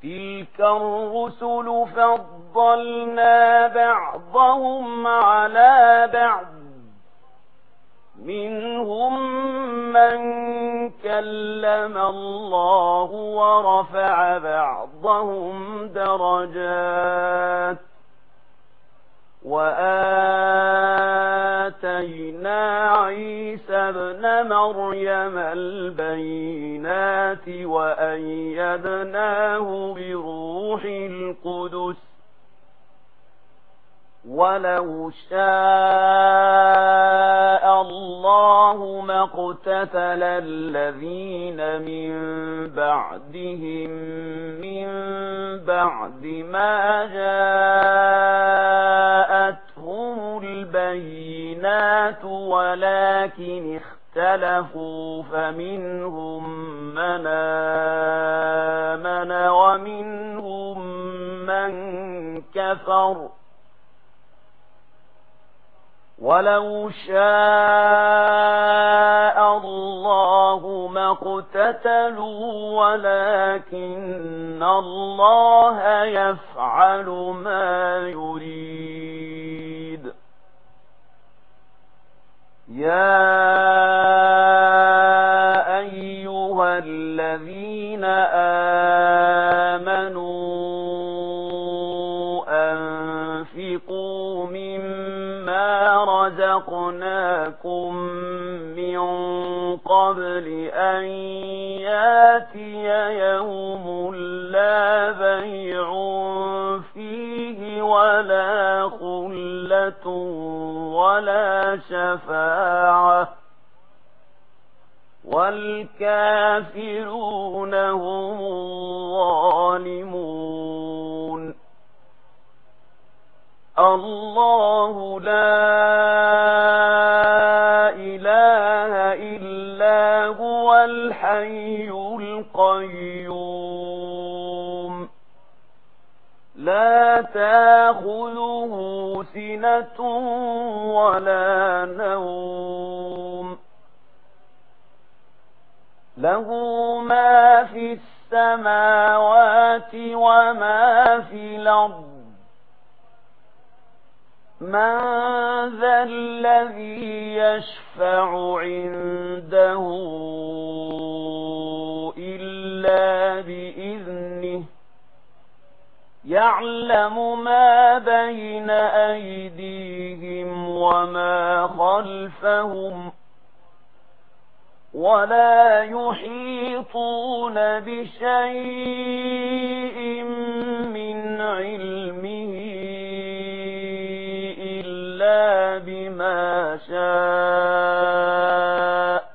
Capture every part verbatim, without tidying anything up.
تلك الرسل فضلنا بعضهم على بعض منهم من كلم الله ورفع بعضهم درجات وآتينا عيسى ابن مريم البينات وأيدناه بروح القدس ولو شاء الله ما اقتتل الذين من بعدهم من بعد ما جاءتهم البينات ولكن اختلفوا فمنهم من آمن ومنهم من كفر ولو شاء الله ما اقتتلوا ولكن الله يفعل ما يريد يا أيها الذين آمنوا أنفقوا مما رزقناكم من قبل أن ياتي يوم لا بيع فيه ولا خلة ولا شفاعة والكافرون هم الظالمون الله لا إله إلا هو الحي القيوم لا تأخذه سنة ولا نوم له ما في السماوات وما في الأرض من ذا الذي يشفع عنده إلا بإذنه يعلم ما بين أيديهم وما خلفهم ولا يحيطون بشيء من علمه إلا بما شاء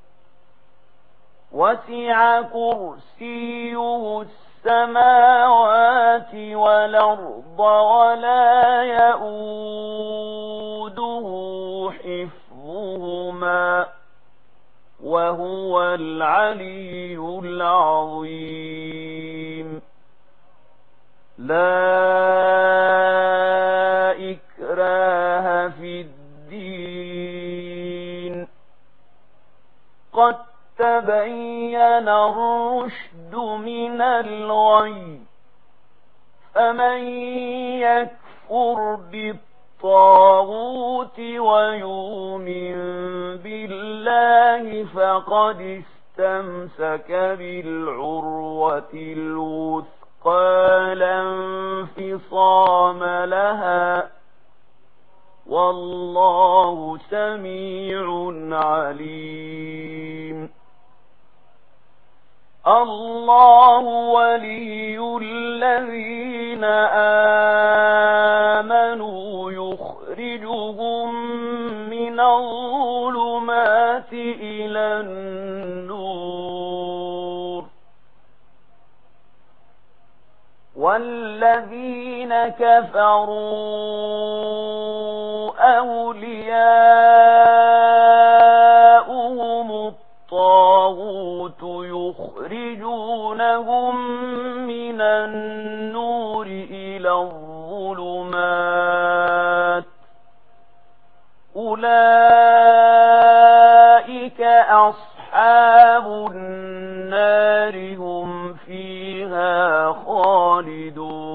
وسع كرسيه السماوات والأرض ولا يؤوده حفظهما وهو العلي العظيم لا إكراه في الدين قد تبين الرشد من الغي فمن يكفر بالطاغوت ويؤمن بالله فقد استمسك بالعروة الوثقى لا انفصام لها والله سميع عليم الله ولي الذين آمنوا يخرجهم من الظلمات إلى النور والذين كفروا أولياؤهم الطاغوت يخرجونهم من النور إلى الظلمات أولئك أصحاب النار هم فيها خالدون خالدون